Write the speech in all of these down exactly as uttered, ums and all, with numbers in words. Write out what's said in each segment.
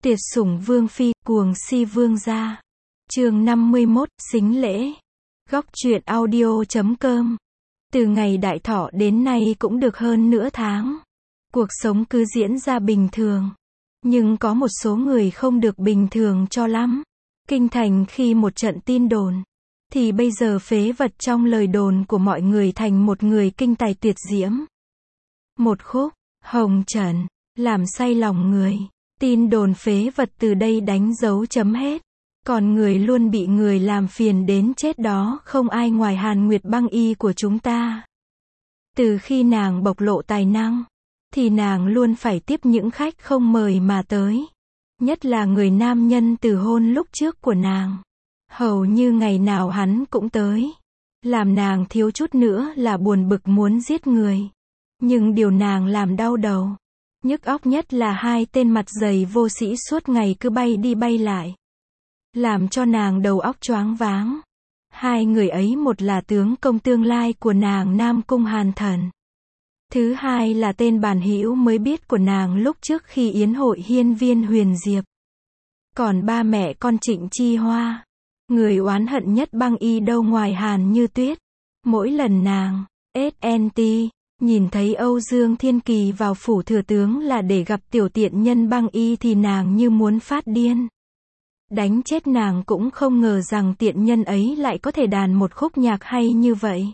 Tiệt sủng vương phi, cuồng si vương gia. Chương năm mươi mốt, sính lễ. Góc truyện audio chấm com. Từ ngày đại thọ đến nay cũng được hơn nửa tháng. Cuộc sống cứ diễn ra bình thường. Nhưng có một số người không được bình thường cho lắm. Kinh thành khi một trận tin đồn, thì bây giờ phế vật trong lời đồn của mọi người thành một người kinh tài tuyệt diễm. Một khúc, hồng trần, làm say lòng người. Tin đồn phế vật từ đây đánh dấu chấm hết. Còn người luôn bị người làm phiền đến chết đó không ai ngoài Hàn Nguyệt Băng Y của chúng ta. Từ khi nàng bộc lộ tài năng, thì nàng luôn phải tiếp những khách không mời mà tới. Nhất là người nam nhân từ hôn lúc trước của nàng. Hầu như ngày nào hắn cũng tới. Làm nàng thiếu chút nữa là buồn bực muốn giết người. Nhưng điều nàng làm đau đầu, nhức óc nhất là hai tên mặt dày vô sĩ suốt ngày cứ bay đi bay lại. Làm cho nàng đầu óc choáng váng. Hai người ấy, một là tướng công tương lai của nàng Nam Cung Hàn Thần. Thứ hai là tên bản hữu mới biết của nàng lúc trước khi yến hội hiên viên Huyền Diệp. Còn ba mẹ con Trịnh Chi Hoa, người oán hận nhất Băng Y đâu ngoài Hàn Như Tuyết. Mỗi lần nàng, ét en tê, nhìn thấy Âu Dương Thiên Kỳ vào phủ thừa tướng là để gặp tiểu tiện nhân Băng Y thì nàng như muốn phát điên. Đánh chết nàng cũng không ngờ rằng tiện nhân ấy lại có thể đàn một khúc nhạc hay như vậy.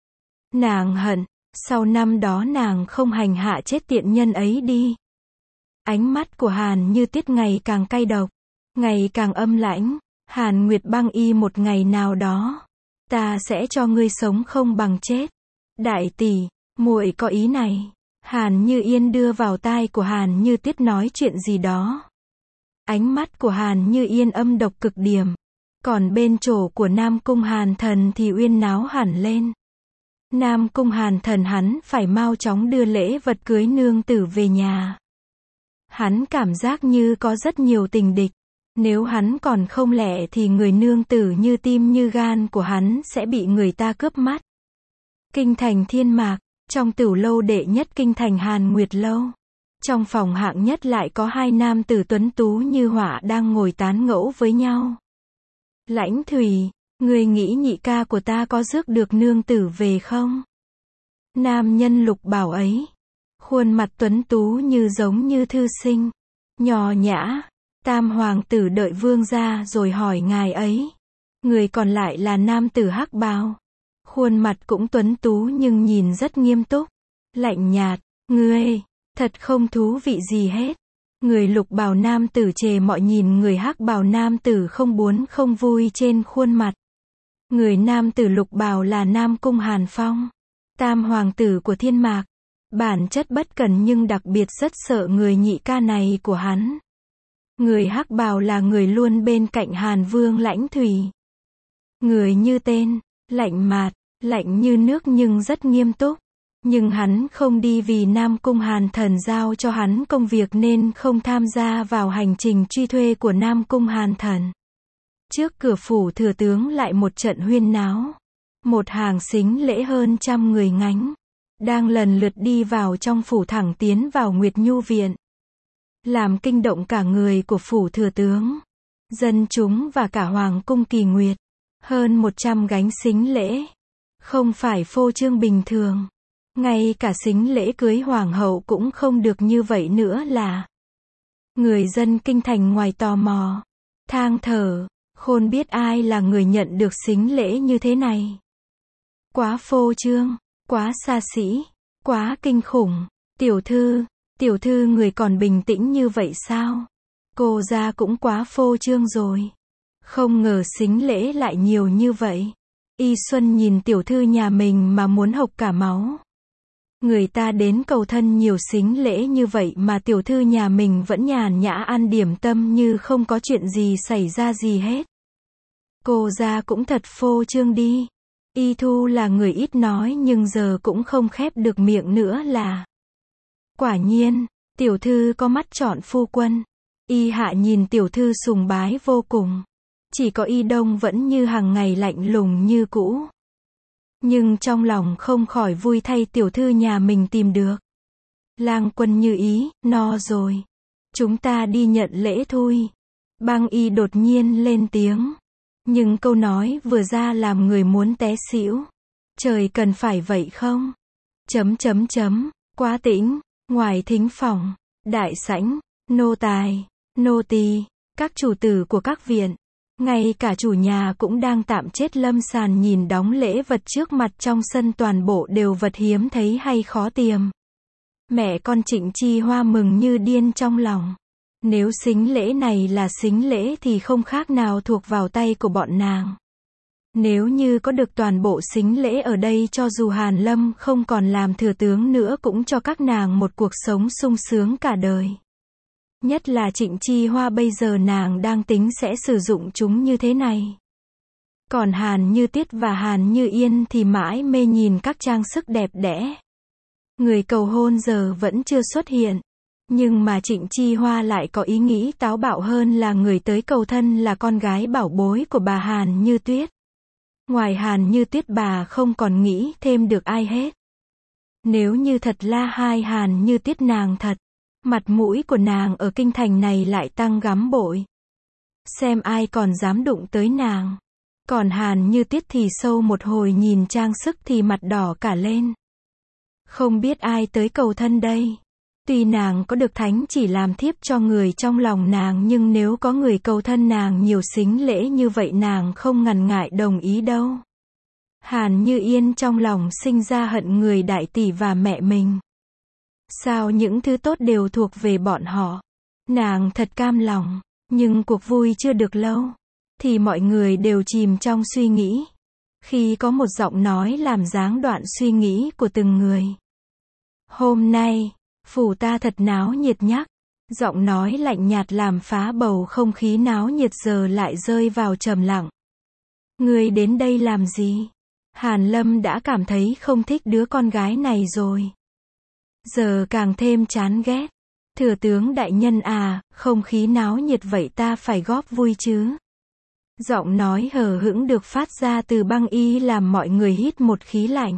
Nàng hận, sau năm đó nàng không hành hạ chết tiện nhân ấy đi. Ánh mắt của Hàn Như Tuyết ngày càng cay độc, ngày càng âm lãnh. Hàn Nguyệt Băng Y, một ngày nào đó, ta sẽ cho ngươi sống không bằng chết. Đại tỷ, muội có ý này. Hàn Như Yên đưa vào tai của Hàn Như Tuyết nói chuyện gì đó. Ánh mắt của Hàn Như Yên âm độc cực điểm. Còn bên chỗ của Nam Cung Hàn Thần thì uyên náo hẳn lên. Nam Cung Hàn Thần hắn phải mau chóng đưa lễ vật cưới nương tử về nhà. Hắn cảm giác như có rất nhiều tình địch. Nếu hắn còn không lẹ thì người nương tử như tim như gan của hắn sẽ bị người ta cướp mất. Kinh thành Thiên Mạc, trong tửu lâu đệ nhất kinh thành Hàn Nguyệt Lâu. Trong phòng hạng nhất lại có hai nam tử tuấn tú như họa đang ngồi tán gẫu với nhau. Lãnh Thùy, ngươi nghĩ nhị ca của ta có rước được nương tử về không? Nam nhân Lục Bảo ấy, khuôn mặt tuấn tú như giống như thư sinh, nho nhã. Tam hoàng tử đợi vương gia rồi hỏi ngài ấy. Người còn lại là nam tử hắc bào. Khuôn mặt cũng tuấn tú nhưng nhìn rất nghiêm túc, lạnh nhạt. Ngươi, thật không thú vị gì hết. Người lục bào nam tử chề mọi nhìn người hắc bào nam tử không buồn không vui trên khuôn mặt. Người nam tử lục bào là Nam Cung Hàn Phong, tam hoàng tử của Thiên Mạc. Bản chất bất cần nhưng đặc biệt rất sợ người nhị ca này của hắn. Người hắc bào là người luôn bên cạnh Hàn Vương Lãnh Thùy. Người như tên, lạnh mạt, lạnh như nước nhưng rất nghiêm túc. Nhưng hắn không đi vì Nam Cung Hàn Thần giao cho hắn công việc nên không tham gia vào hành trình truy thuê của Nam Cung Hàn Thần. Trước cửa phủ thừa tướng lại một trận huyên náo. Một hàng sính lễ hơn trăm người ngánh, đang lần lượt đi vào trong phủ thẳng tiến vào Nguyệt Nhu Viện. Làm kinh động cả người của phủ thừa tướng, dân chúng và cả Hoàng cung Kỳ Nguyệt. Hơn một trăm gánh sính lễ. Không phải phô trương bình thường. Ngay cả sính lễ cưới hoàng hậu cũng không được như vậy nữa là. Người dân kinh thành ngoài tò mò, thang thở, khôn biết ai là người nhận được sính lễ như thế này. Quá phô trương, quá xa xỉ, quá kinh khủng. Tiểu thư, tiểu thư người còn bình tĩnh như vậy sao? Cô ra cũng quá phô trương rồi. Không ngờ sính lễ lại nhiều như vậy. Y Xuân nhìn tiểu thư nhà mình mà muốn hộc cả máu. Người ta đến cầu thân nhiều sính lễ như vậy mà tiểu thư nhà mình vẫn nhàn nhã ăn điểm tâm như không có chuyện gì xảy ra gì hết. Cô ra cũng thật phô trương đi. Y Thu là người ít nói nhưng giờ cũng không khép được miệng nữa là. Quả nhiên, tiểu thư có mắt chọn phu quân. Y Hạ nhìn tiểu thư sùng bái vô cùng. Chỉ có Y Đông vẫn như hàng ngày lạnh lùng như cũ. Nhưng trong lòng không khỏi vui thay tiểu thư nhà mình tìm được. Lang quân như ý, no rồi. Chúng ta đi nhận lễ thôi. Băng Y đột nhiên lên tiếng. Nhưng câu nói vừa ra làm người muốn té xỉu. Trời cần phải vậy không? Chấm chấm chấm, quá tĩnh, ngoài thính phòng, đại sảnh, nô tài, nô tỳ, các chủ tử của các viện, ngay cả chủ nhà cũng đang tạm chết lâm sàn nhìn đóng lễ vật trước mặt trong sân, toàn bộ đều vật hiếm thấy hay khó tìm. Mẹ con Trịnh Chi Hoa mừng như điên trong lòng. Nếu sính lễ này là sính lễ thì không khác nào thuộc vào tay của bọn nàng. Nếu như có được toàn bộ sính lễ ở đây, cho dù Hàn Lâm không còn làm thừa tướng nữa cũng cho các nàng một cuộc sống sung sướng cả đời. Nhất là Trịnh Chi Hoa bây giờ nàng đang tính sẽ sử dụng chúng như thế này. Còn Hàn Như Tuyết và Hàn Như Yên thì mãi mê nhìn các trang sức đẹp đẽ. Người cầu hôn giờ vẫn chưa xuất hiện. Nhưng mà Trịnh Chi Hoa lại có ý nghĩ táo bạo hơn, là người tới cầu thân là con gái bảo bối của bà Hàn Như Tuyết. Ngoài Hàn Như Tuyết bà không còn nghĩ thêm được ai hết. Nếu như thật la hai Hàn Như Tuyết nàng thật, mặt mũi của nàng ở kinh thành này lại tăng gấp bội. Xem ai còn dám đụng tới nàng. Còn Hàn Như Tuyết thì sâu một hồi nhìn trang sức thì mặt đỏ cả lên. Không biết ai tới cầu thân đây. Tuy nàng có được thánh chỉ làm thiếp cho người trong lòng nàng, nhưng nếu có người cầu thân nàng nhiều sính lễ như vậy nàng không ngần ngại đồng ý đâu. Hàn Như Yên trong lòng sinh ra hận người đại tỷ và mẹ mình. Sao những thứ tốt đều thuộc về bọn họ? Nàng thật cam lòng, nhưng cuộc vui chưa được lâu, thì mọi người đều chìm trong suy nghĩ. Khi có một giọng nói làm gián đoạn suy nghĩ của từng người. Hôm nay, phủ ta thật náo nhiệt nhắc. Giọng nói lạnh nhạt làm phá bầu không khí náo nhiệt giờ lại rơi vào trầm lặng. Ngươi đến đây làm gì? Hàn Lâm đã cảm thấy không thích đứa con gái này rồi. Giờ càng thêm chán ghét. Thừa tướng đại nhân à, không khí náo nhiệt vậy ta phải góp vui chứ. Giọng nói hờ hững được phát ra từ Băng Y làm mọi người hít một khí lạnh.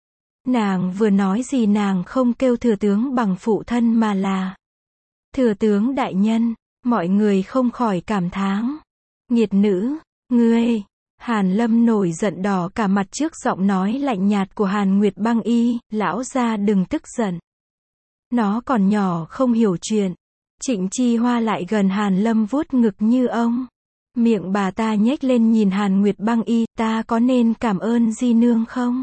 Nàng vừa nói gì nàng không kêu thừa tướng bằng phụ thân mà là thừa tướng đại nhân, mọi người không khỏi cảm thán. Nghiệt nữ, ngươi. Hàn Lâm nổi giận đỏ cả mặt trước giọng nói lạnh nhạt của Hàn Nguyệt Băng Y, lão gia đừng tức giận. Nó còn nhỏ không hiểu chuyện. Trịnh Chi Hoa lại gần Hàn Lâm vuốt ngực như ông. Miệng bà ta nhếch lên nhìn Hàn Nguyệt Băng Y, ta có nên cảm ơn di nương không?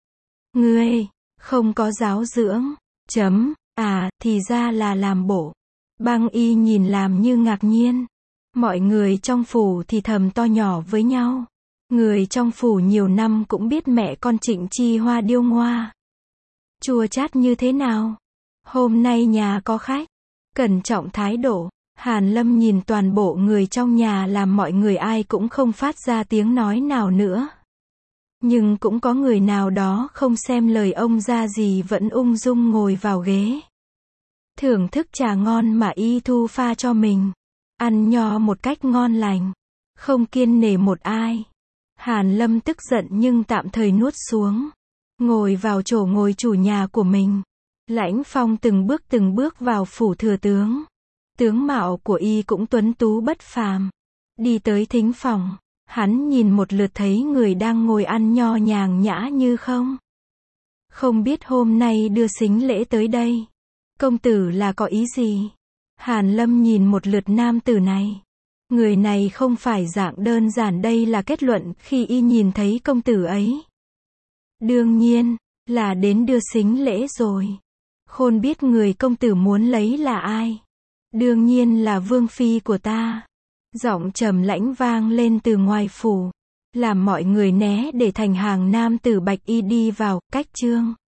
Ngươi, không có giáo dưỡng. Chấm, à, thì ra là làm bộ. Băng Y nhìn làm như ngạc nhiên. Mọi người trong phủ thì thầm to nhỏ với nhau. Người trong phủ nhiều năm cũng biết mẹ con Trịnh Chi Hoa điêu ngoa. Chua chát như thế nào? Hôm nay nhà có khách. Cẩn trọng thái độ. Hàn Lâm nhìn toàn bộ người trong nhà làm mọi người ai cũng không phát ra tiếng nói nào nữa. Nhưng cũng có người nào đó không xem lời ông ra gì vẫn ung dung ngồi vào ghế. Thưởng thức trà ngon mà y thu pha cho mình. Ăn nho một cách ngon lành. Không kiêng nể một ai. Hàn Lâm tức giận nhưng tạm thời nuốt xuống. Ngồi vào chỗ ngồi chủ nhà của mình. Lãnh Phong từng bước từng bước vào phủ thừa tướng. Tướng mạo của y cũng tuấn tú bất phàm. Đi tới thính phòng. Hắn nhìn một lượt thấy người đang ngồi ăn nho nhàng nhã như không. Không biết hôm nay đưa sính lễ tới đây. Công tử là có ý gì? Hàn Lâm nhìn một lượt nam tử này. Người này không phải dạng đơn giản, đây là kết luận khi y nhìn thấy công tử ấy. Đương nhiên, là đến đưa sính lễ rồi. Khôn biết người công tử muốn lấy là ai. Đương nhiên là vương phi của ta. Giọng trầm lãnh vang lên từ ngoài phủ. Làm mọi người né để thành hàng nam tử bạch y đi vào, cách trương.